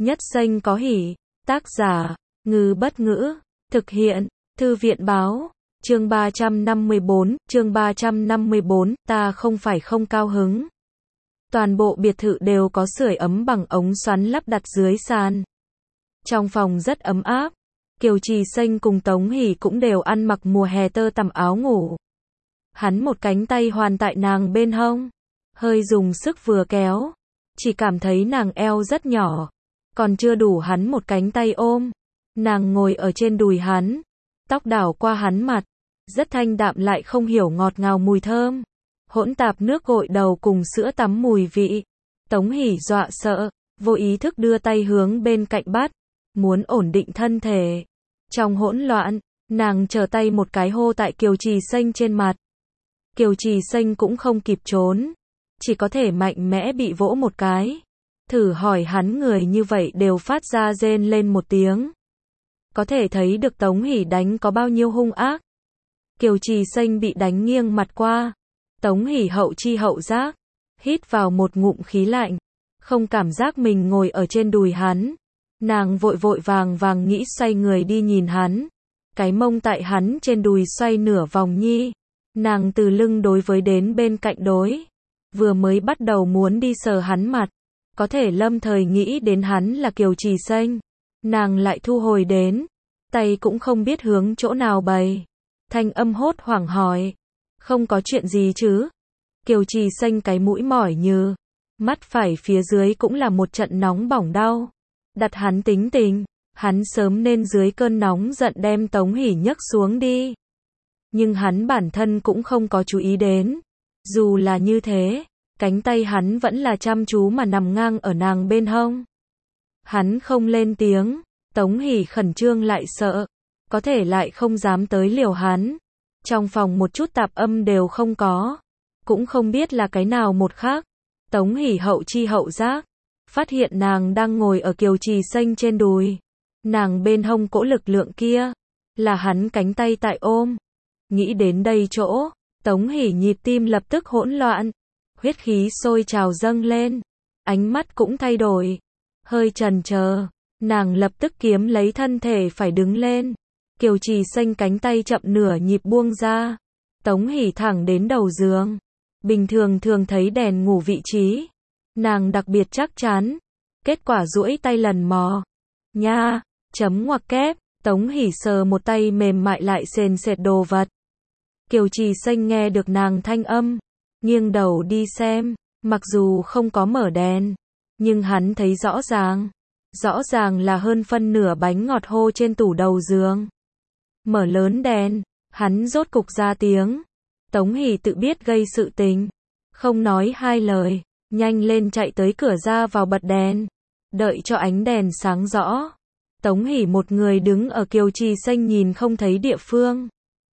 Nhất danh có hỷ. Tác giả, Ngư Bất Ngữ. Thực hiện, Thư viện Báo. Chương 354, ta không phải không cao hứng. Toàn bộ biệt thự đều có sưởi ấm bằng ống xoắn lắp đặt dưới sàn. Trong phòng rất ấm áp. Kiều Trì Xanh cùng Tống Hỷ cũng đều ăn mặc mùa hè tơ tằm áo ngủ. Hắn một cánh tay hoàn tại nàng bên hông. Hơi dùng sức vừa kéo. Chỉ cảm thấy nàng eo rất nhỏ. Còn chưa đủ hắn một cánh tay ôm. Nàng ngồi ở trên đùi hắn. Tóc đảo qua hắn mặt. Rất thanh đạm lại không hiểu ngọt ngào mùi thơm. Hỗn tạp nước gội đầu cùng sữa tắm mùi vị. Tống Hỷ dọa sợ. Vô ý thức đưa tay hướng bên cạnh bắt. Muốn ổn định thân thể. Trong hỗn loạn, nàng trở tay một cái hô tại Kiều Trì Xanh trên mặt. Kiều Trì Xanh cũng không kịp trốn. Chỉ có thể mạnh mẽ bị vỗ một cái. Thử hỏi hắn người như vậy đều phát ra rên lên một tiếng. Có thể thấy được Tống Hỷ đánh có bao nhiêu hung ác. Kiều Trì Xanh bị đánh nghiêng mặt qua. Tống Hỷ hậu chi hậu giác. Hít vào một ngụm khí lạnh. Không cảm giác mình ngồi ở trên đùi hắn. Nàng vội vội vàng nghĩ xoay người đi nhìn hắn. Cái mông tại hắn trên đùi xoay nửa vòng nhi. Nàng từ lưng đối với đến bên cạnh đối. Vừa mới bắt đầu muốn đi sờ hắn mặt. Có thể lâm thời nghĩ đến hắn là Kiều Trì Xanh. Nàng lại thu hồi đến. Tay cũng không biết hướng chỗ nào bày. Thanh âm hốt hoảng hỏi. Không có chuyện gì chứ? Kiều Trì Xanh cái mũi mỏi như. Mắt phải phía dưới cũng là một trận nóng bỏng đau. Đặt hắn tính tình. Hắn sớm nên dưới cơn nóng giận đem Tống Hỷ nhấc xuống đi. Nhưng hắn bản thân cũng không có chú ý đến. Dù là như thế, cánh tay hắn vẫn là chăm chú mà nằm ngang ở nàng bên hông. Hắn không lên tiếng. Tống Hỷ khẩn trương lại sợ. Có thể lại không dám tới liều hắn. Trong phòng một chút tạp âm đều không có. Cũng không biết là cái nào một khác. Tống Hỷ hậu chi hậu giác. Phát hiện nàng đang ngồi ở Kiều Trì Xanh trên đùi. Nàng bên hông cỗ lực lượng kia. Là hắn cánh tay tại ôm. Nghĩ đến đây chỗ. Tống Hỷ nhịp tim lập tức hỗn loạn. Huyết khí sôi trào dâng lên. Ánh mắt cũng thay đổi. Hơi chần chờ. Nàng lập tức kiếm lấy thân thể phải đứng lên. Kiều Trì Xanh cánh tay chậm nửa nhịp buông ra. Tống Hỷ thẳng đến đầu giường. Bình thường thường thấy đèn ngủ vị trí. Nàng đặc biệt chắc chắn. Kết quả duỗi tay lần mò. Nha, chấm ngoặc kép. Tống Hỷ sờ một tay mềm mại lại sền sệt đồ vật. Kiều Trì Xanh nghe được nàng thanh âm. Nghiêng đầu đi xem. Mặc dù không có mở đèn. Nhưng hắn thấy rõ ràng. Rõ ràng là hơn phân nửa bánh ngọt hô trên tủ đầu giường. Mở lớn đèn. Hắn rốt cục ra tiếng. Tống Hỷ tự biết gây sự tình. Không nói hai lời. Nhanh lên chạy tới cửa ra vào bật đèn. Đợi cho ánh đèn sáng rõ. Tống Hỷ một người đứng ở Kiều Trì Xanh nhìn không thấy địa phương.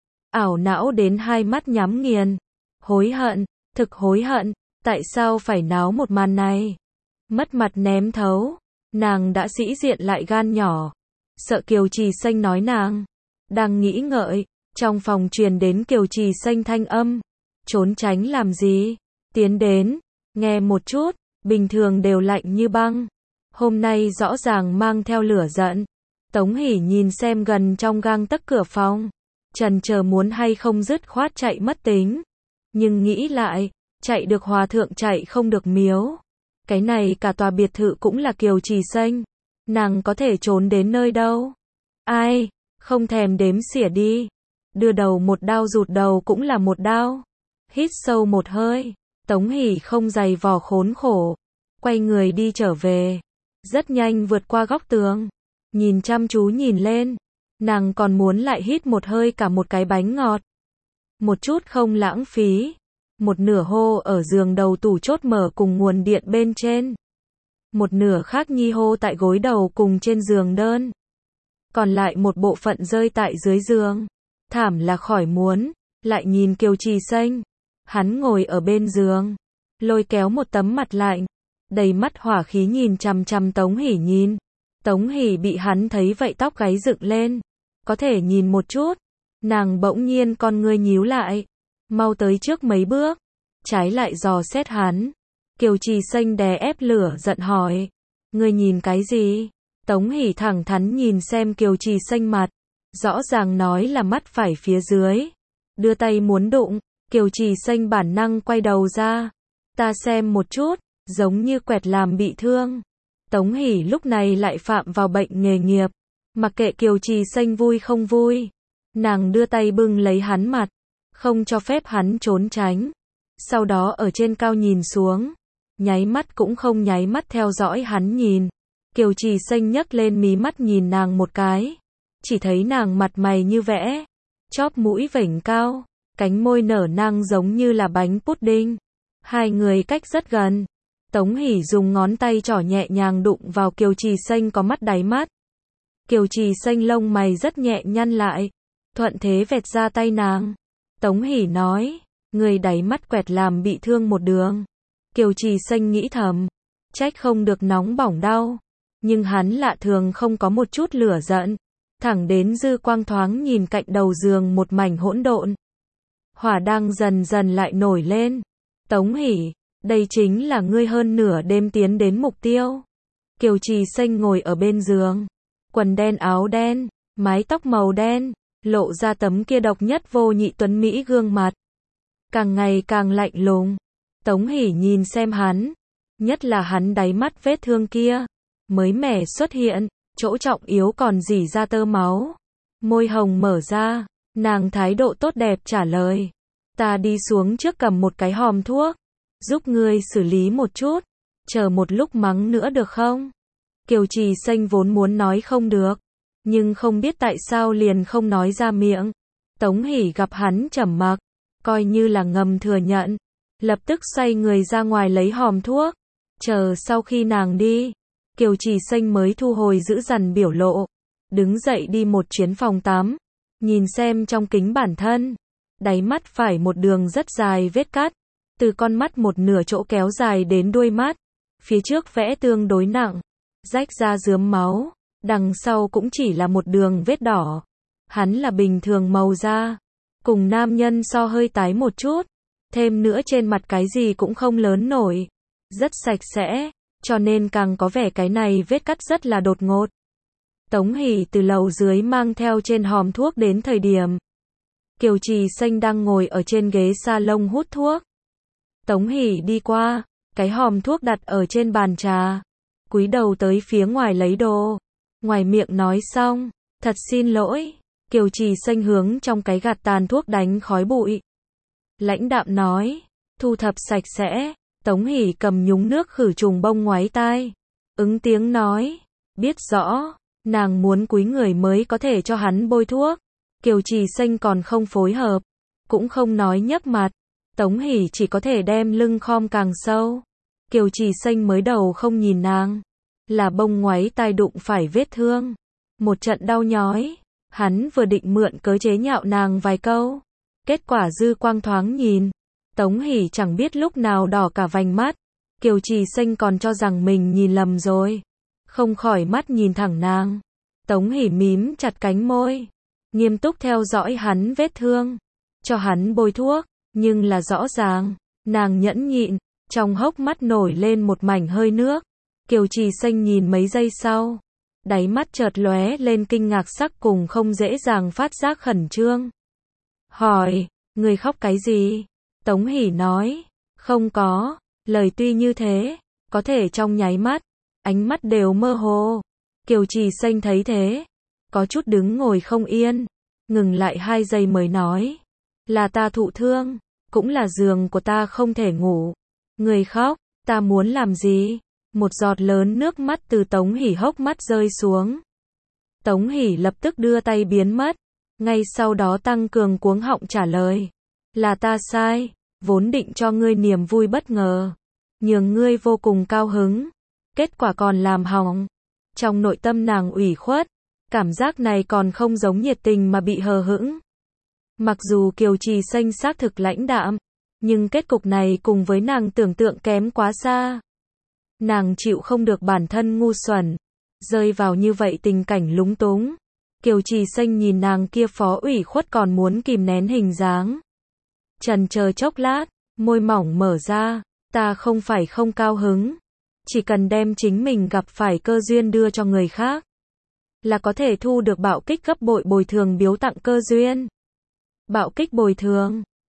Ảo não đến hai mắt nhắm nghiền. Hối hận, thực hối hận. Tại sao phải náo một màn này? Mất mặt ném thấu. Nàng đã sĩ diện lại gan nhỏ. Sợ Kiều Trì Xanh nói nàng. Đang nghĩ ngợi. Trong phòng truyền đến Kiều Trì Xanh thanh âm. Trốn tránh làm gì? Tiến đến. Nghe một chút. Bình thường đều lạnh như băng. Hôm nay rõ ràng mang theo lửa giận. Tống Hỷ nhìn xem gần trong gang tấc cửa phòng. Chần chờ muốn hay không dứt khoát chạy mất tính. Nhưng nghĩ lại. Chạy được hòa thượng chạy không được miếu. Cái này cả tòa biệt thự cũng là Kiều Trì Xanh. Nàng có thể trốn đến nơi đâu? Ai? Không thèm đếm xỉa đi. Đưa đầu một đao rụt đầu cũng là một đao. Hít sâu một hơi. Tống Hỷ không giày vò khốn khổ. Quay người đi trở về. Rất nhanh vượt qua góc tường. Nhìn chăm chú nhìn lên. Nàng còn muốn lại hít một hơi cả một cái bánh ngọt. Một chút không lãng phí. Một nửa hô ở giường đầu tủ chốt mở cùng nguồn điện bên trên. Một nửa khác nhi hô tại gối đầu cùng trên giường đơn. Còn lại một bộ phận rơi tại dưới giường. Thảm là khỏi muốn. Lại nhìn Kiều Trì Xanh. Hắn ngồi ở bên giường. Lôi kéo một tấm mặt lạnh. Đầy mắt hỏa khí nhìn chằm chằm Tống Hỷ nhìn. Tống Hỷ bị hắn thấy vậy tóc gáy dựng lên. Có thể nhìn một chút. Nàng bỗng nhiên con ngươi nhíu lại. Mau tới trước mấy bước. Trái lại dò xét hắn. Kiều Trì Xanh đè ép lửa giận hỏi. Ngươi nhìn cái gì? Tống Hỷ thẳng thắn nhìn xem Kiều Trì Xanh mặt. Rõ ràng nói là mắt phải phía dưới. Đưa tay muốn đụng. Kiều Trì Xanh bản năng quay đầu ra. Ta xem một chút. Giống như quẹt làm bị thương. Tống Hỷ lúc này lại phạm vào bệnh nghề nghiệp. Mặc kệ Kiều Trì Xanh vui không vui. Nàng đưa tay bưng lấy hắn mặt. Không cho phép hắn trốn tránh. Sau đó ở trên cao nhìn xuống. Nháy mắt cũng không nháy mắt theo dõi hắn nhìn. Kiều Trì Xanh nhấc lên mí mắt nhìn nàng một cái. Chỉ thấy nàng mặt mày như vẽ. Chóp mũi vểnh cao. Cánh môi nở nang giống như là bánh pudding. Hai người cách rất gần. Tống Hỷ dùng ngón tay trỏ nhẹ nhàng đụng vào Kiều Trì Xanh có mắt đáy mắt. Kiều Trì Xanh lông mày rất nhẹ nhăn lại. Thuận thế vẹt ra tay nàng. Tống Hỷ nói. Người đáy mắt quẹt làm bị thương một đường. Kiều Trì Xanh nghĩ thầm. Trách không được nóng bỏng đau. Nhưng hắn lạ thường không có một chút lửa giận. Thẳng đến dư quang thoáng nhìn cạnh đầu giường một mảnh hỗn độn. Hỏa đang dần dần lại nổi lên. Tống Hỷ. Đây chính là ngươi hơn nửa đêm tiến đến mục tiêu. Kiều Trì Xanh ngồi ở bên giường. Quần đen áo đen. Mái tóc màu đen. Lộ ra tấm kia độc nhất vô nhị tuấn mỹ gương mặt. Càng ngày càng lạnh lùng. Tống Hỷ nhìn xem hắn. Nhất là hắn đáy mắt vết thương kia. Mới mẻ xuất hiện. Chỗ trọng yếu còn rỉ ra tơ máu. Môi hồng mở ra. Nàng thái độ tốt đẹp trả lời. Ta đi xuống trước cầm một cái hòm thuốc. Giúp ngươi xử lý một chút. Chờ một lúc mắng nữa được không? Kiều Trì Xanh vốn muốn nói không được. Nhưng không biết tại sao liền không nói ra miệng. Tống Hỷ gặp hắn trầm mặc. Coi như là ngầm thừa nhận. Lập tức xoay người ra ngoài lấy hòm thuốc. Chờ sau khi nàng đi. Kiều Trì Xanh mới thu hồi giữ dằn biểu lộ. Đứng dậy đi một chuyến phòng tắm. Nhìn xem trong kính bản thân. Đáy mắt phải một đường rất dài vết cắt. Từ con mắt một nửa chỗ kéo dài đến đuôi mắt. Phía trước vẽ tương đối nặng. Rách ra rướm máu. Đằng sau cũng chỉ là một đường vết đỏ. Hắn là bình thường màu da. Cùng nam nhân so hơi tái một chút. Thêm nữa trên mặt cái gì cũng không lớn nổi. Rất sạch sẽ. Cho nên càng có vẻ cái này vết cắt rất là đột ngột. Tống Hỷ từ lầu dưới mang theo trên hòm thuốc đến thời điểm. Kiều Trì Xanh đang ngồi ở trên ghế salon hút thuốc. Tống Hỷ đi qua. Cái hòm thuốc đặt ở trên bàn trà. Cúi đầu tới phía ngoài lấy đồ. Ngoài miệng nói xong. Thật xin lỗi. Kiều Trì Xanh hướng trong cái gạt tàn thuốc đánh khói bụi. Lãnh đạm nói. Thu thập sạch sẽ. Tống Hỷ cầm nhúng nước khử trùng bông ngoáy tai. Ứng tiếng nói. Biết rõ. Nàng muốn cúi người mới có thể cho hắn bôi thuốc. Kiều Trì Xanh còn không phối hợp. Cũng không nói nhấc mặt. Tống Hỷ chỉ có thể đem lưng khom càng sâu. Kiều Trì Xanh mới đầu không nhìn nàng. Là bông ngoáy tai đụng phải vết thương. Một trận đau nhói. Hắn vừa định mượn cớ chế nhạo nàng vài câu. Kết quả dư quang thoáng nhìn. Tống Hỷ chẳng biết lúc nào đỏ cả vành mắt. Kiều Trì Xanh còn cho rằng mình nhìn lầm rồi. Không khỏi mắt nhìn thẳng nàng. Tống Hỷ mím chặt cánh môi. Nghiêm túc theo dõi hắn vết thương. Cho hắn bôi thuốc. Nhưng là rõ ràng. Nàng nhẫn nhịn. Trong hốc mắt nổi lên một mảnh hơi nước. Kiều Trì Xanh nhìn mấy giây sau. Đáy mắt chợt lóe lên kinh ngạc sắc cùng không dễ dàng phát giác khẩn trương. Hỏi. Người khóc cái gì? Tống Hỷ nói. Không có. Lời tuy như thế. Có thể trong nháy mắt. Ánh mắt đều mơ hồ. Kiều Trì Xanh thấy thế. Có chút đứng ngồi không yên. Ngừng lại 2 giây mới nói. Là ta thụ thương. Cũng là giường của ta không thể ngủ. Người khóc. Ta muốn làm gì? Một giọt lớn nước mắt từ Tống Hỷ hốc mắt rơi xuống. Tống Hỷ lập tức đưa tay biến mất. Ngay sau đó tăng cường cuống họng trả lời. Là ta sai. Vốn định cho ngươi niềm vui bất ngờ. Nhường ngươi vô cùng cao hứng. Kết quả còn làm hỏng. Trong nội tâm nàng ủy khuất. Cảm giác này còn không giống nhiệt tình mà bị hờ hững. Mặc dù Kiều Trì Xanh xác thực lãnh đạm. Nhưng kết cục này cùng với nàng tưởng tượng kém quá xa. Nàng chịu không được bản thân ngu xuẩn. Rơi vào như vậy tình cảnh lúng túng. Kiều Trì Xanh nhìn nàng kia phó ủy khuất còn muốn kìm nén hình dáng. Chần chờ chốc lát. Môi mỏng mở ra. Ta không phải không cao hứng. Chỉ cần đem chính mình gặp phải cơ duyên đưa cho người khác, là có thể thu được bạo kích gấp bội bồi thường biếu tặng cơ duyên. Bạo kích bồi thường